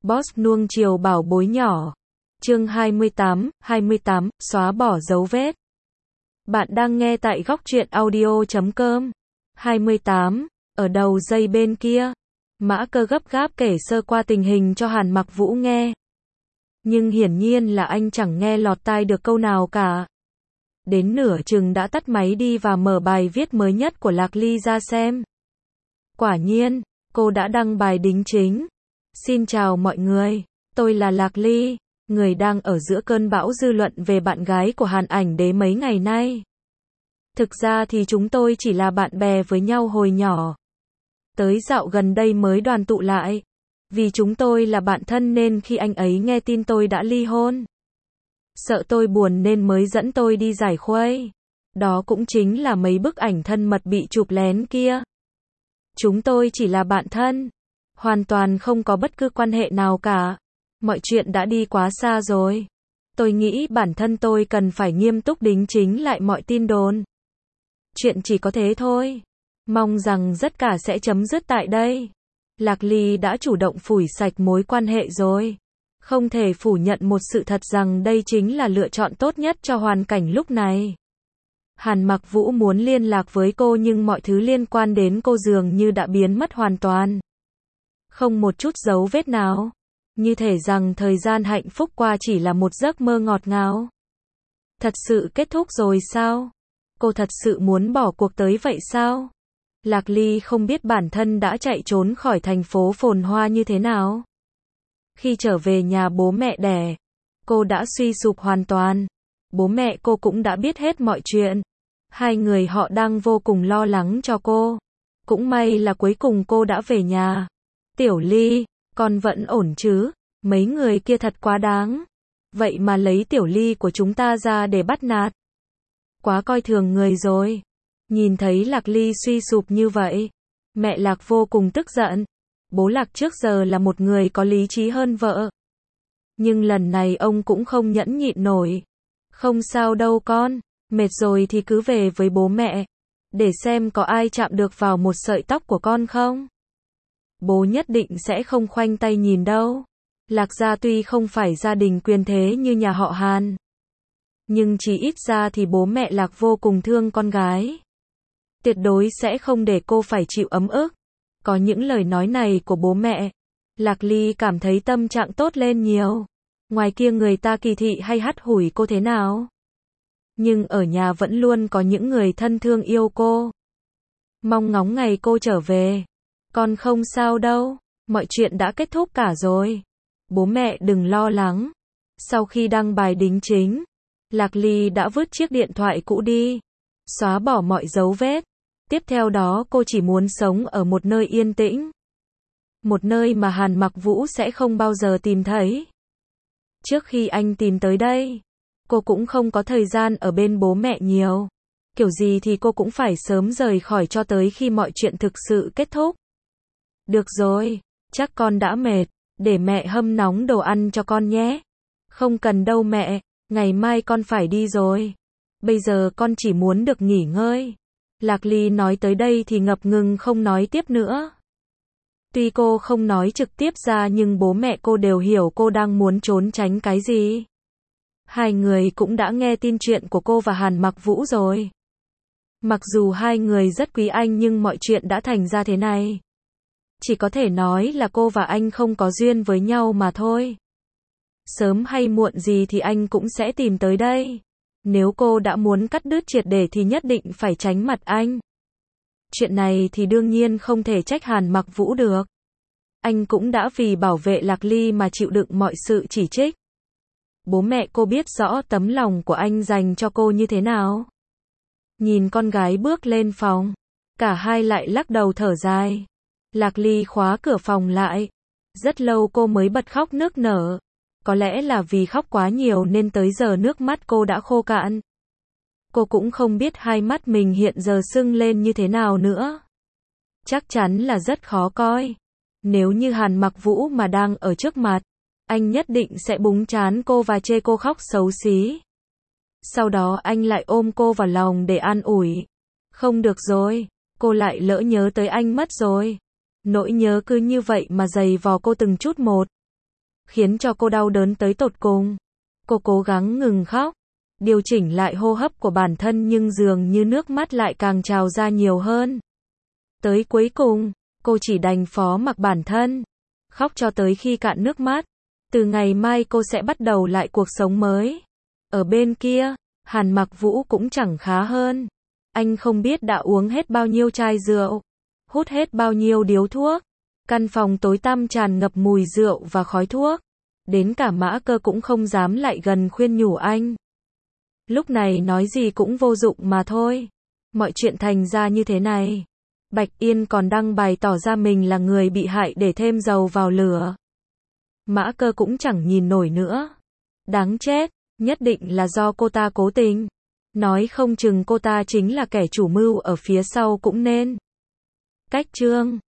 Boss nuông chiều bảo bối nhỏ. Chương 28, xóa bỏ dấu vết. Bạn đang nghe tại góc truyện audio.com. 28, ở đầu dây bên kia, Mã Cơ gấp gáp kể sơ qua tình hình cho Hàn Mặc Vũ nghe. Nhưng hiển nhiên là anh chẳng nghe lọt tai được câu nào cả. Đến nửa chừng đã tắt máy đi và mở bài viết mới nhất của Lạc Ly ra xem. Quả nhiên, cô đã đăng bài đính chính. Xin chào mọi người, tôi là Lạc Ly, người đang ở giữa cơn bão dư luận về bạn gái của Hàn Ảnh Đế mấy ngày nay. Thực ra thì chúng tôi chỉ là bạn bè với nhau hồi nhỏ. Tới dạo gần đây mới đoàn tụ lại. Vì chúng tôi là bạn thân nên khi anh ấy nghe tin tôi đã ly hôn, sợ tôi buồn nên mới dẫn tôi đi giải khuây. Đó cũng chính là mấy bức ảnh thân mật bị chụp lén kia. Chúng tôi chỉ là bạn thân, hoàn toàn không có bất cứ quan hệ nào cả. Mọi chuyện đã đi quá xa rồi. Tôi nghĩ bản thân tôi cần phải nghiêm túc đính chính lại mọi tin đồn. Chuyện chỉ có thế thôi. Mong rằng tất cả sẽ chấm dứt tại đây. Lạc Ly đã chủ động phủi sạch mối quan hệ rồi. Không thể phủ nhận một sự thật rằng đây chính là lựa chọn tốt nhất cho hoàn cảnh lúc này. Hàn Mặc Vũ muốn liên lạc với cô nhưng mọi thứ liên quan đến cô dường như đã biến mất hoàn toàn. Không một chút dấu vết nào. Như thể rằng thời gian hạnh phúc qua chỉ là một giấc mơ ngọt ngào. Thật sự kết thúc rồi sao? Cô thật sự muốn bỏ cuộc tới vậy sao? Lạc Ly không biết bản thân đã chạy trốn khỏi thành phố phồn hoa như thế nào. Khi trở về nhà bố mẹ đẻ, cô đã suy sụp hoàn toàn. Bố mẹ cô cũng đã biết hết mọi chuyện. Hai người họ đang vô cùng lo lắng cho cô. Cũng may là cuối cùng cô đã về nhà. Tiểu Ly, con vẫn ổn chứ? Mấy người kia thật quá đáng. Vậy mà lấy Tiểu Ly của chúng ta ra để bắt nạt. Quá coi thường người rồi. Nhìn thấy Lạc Ly suy sụp như vậy, mẹ Lạc vô cùng tức giận. Bố Lạc trước giờ là một người có lý trí hơn vợ. Nhưng lần này ông cũng không nhẫn nhịn nổi. Không sao đâu con, mệt rồi thì cứ về với bố mẹ. Để xem có ai chạm được vào một sợi tóc của con không. Bố nhất định sẽ không khoanh tay nhìn đâu. Lạc gia tuy không phải gia đình quyền thế như nhà họ Hàn, nhưng chỉ ít ra thì bố mẹ Lạc vô cùng thương con gái. Tuyệt đối sẽ không để cô phải chịu ấm ức. Có những lời nói này của bố mẹ, Lạc Ly cảm thấy tâm trạng tốt lên nhiều. Ngoài kia người ta kỳ thị hay hắt hủi cô thế nào, nhưng ở nhà vẫn luôn có những người thân thương yêu cô. Mong ngóng ngày cô trở về. Con không sao đâu, mọi chuyện đã kết thúc cả rồi. Bố mẹ đừng lo lắng. Sau khi đăng bài đính chính, Lạc Ly đã vứt chiếc điện thoại cũ đi, xóa bỏ mọi dấu vết. Tiếp theo đó cô chỉ muốn sống ở một nơi yên tĩnh. Một nơi mà Hàn Mặc Vũ sẽ không bao giờ tìm thấy. Trước khi anh tìm tới đây, cô cũng không có thời gian ở bên bố mẹ nhiều. Kiểu gì thì cô cũng phải sớm rời khỏi cho tới khi mọi chuyện thực sự kết thúc. Được rồi, chắc con đã mệt. Để mẹ hâm nóng đồ ăn cho con nhé. Không cần đâu mẹ, ngày mai con phải đi rồi. Bây giờ con chỉ muốn được nghỉ ngơi. Lạc Ly nói tới đây thì ngập ngừng không nói tiếp nữa. Tuy cô không nói trực tiếp ra nhưng bố mẹ cô đều hiểu cô đang muốn trốn tránh cái gì. Hai người cũng đã nghe tin chuyện của cô và Hàn Mặc Vũ rồi. Mặc dù hai người rất quý anh nhưng mọi chuyện đã thành ra thế này. Chỉ có thể nói là cô và anh không có duyên với nhau mà thôi. Sớm hay muộn gì thì anh cũng sẽ tìm tới đây. Nếu cô đã muốn cắt đứt triệt để thì nhất định phải tránh mặt anh. Chuyện này thì đương nhiên không thể trách Hàn Mặc Vũ được. Anh cũng đã vì bảo vệ Lạc Ly mà chịu đựng mọi sự chỉ trích. Bố mẹ cô biết rõ tấm lòng của anh dành cho cô như thế nào. Nhìn con gái bước lên phòng, cả hai lại lắc đầu thở dài. Lạc Ly khóa cửa phòng lại. Rất lâu cô mới bật khóc nức nở. Có lẽ là vì khóc quá nhiều nên tới giờ nước mắt cô đã khô cạn. Cô cũng không biết hai mắt mình hiện giờ sưng lên như thế nào nữa. Chắc chắn là rất khó coi. Nếu như Hàn Mặc Vũ mà đang ở trước mặt, anh nhất định sẽ búng trán cô và chê cô khóc xấu xí. Sau đó anh lại ôm cô vào lòng để an ủi. Không được rồi, cô lại lỡ nhớ tới anh mất rồi. Nỗi nhớ cứ như vậy mà dày vò cô từng chút một. khiến cho cô đau đớn tới tột cùng. Cô cố gắng ngừng khóc, điều chỉnh lại hô hấp của bản thân nhưng dường như nước mắt lại càng trào ra nhiều hơn. Tới cuối cùng, cô chỉ đành phó mặc bản thân, khóc cho tới khi cạn nước mắt. Từ ngày mai cô sẽ bắt đầu lại cuộc sống mới. Ở bên kia, Hàn Mặc Vũ cũng chẳng khá hơn. Anh không biết đã uống hết bao nhiêu chai rượu, hút hết bao nhiêu điếu thuốc. Căn phòng tối tăm tràn ngập mùi rượu và khói thuốc. Đến cả Mã Cơ cũng không dám lại gần khuyên nhủ anh. Lúc này nói gì cũng vô dụng mà thôi. Mọi chuyện thành ra như thế này. Bạch Yên còn đăng bài tỏ ra mình là người bị hại để thêm dầu vào lửa. Mã Cơ cũng chẳng nhìn nổi nữa. Đáng chết, nhất định là do cô ta cố tình. Nói không chừng cô ta chính là kẻ chủ mưu ở phía sau cũng nên. Cách chương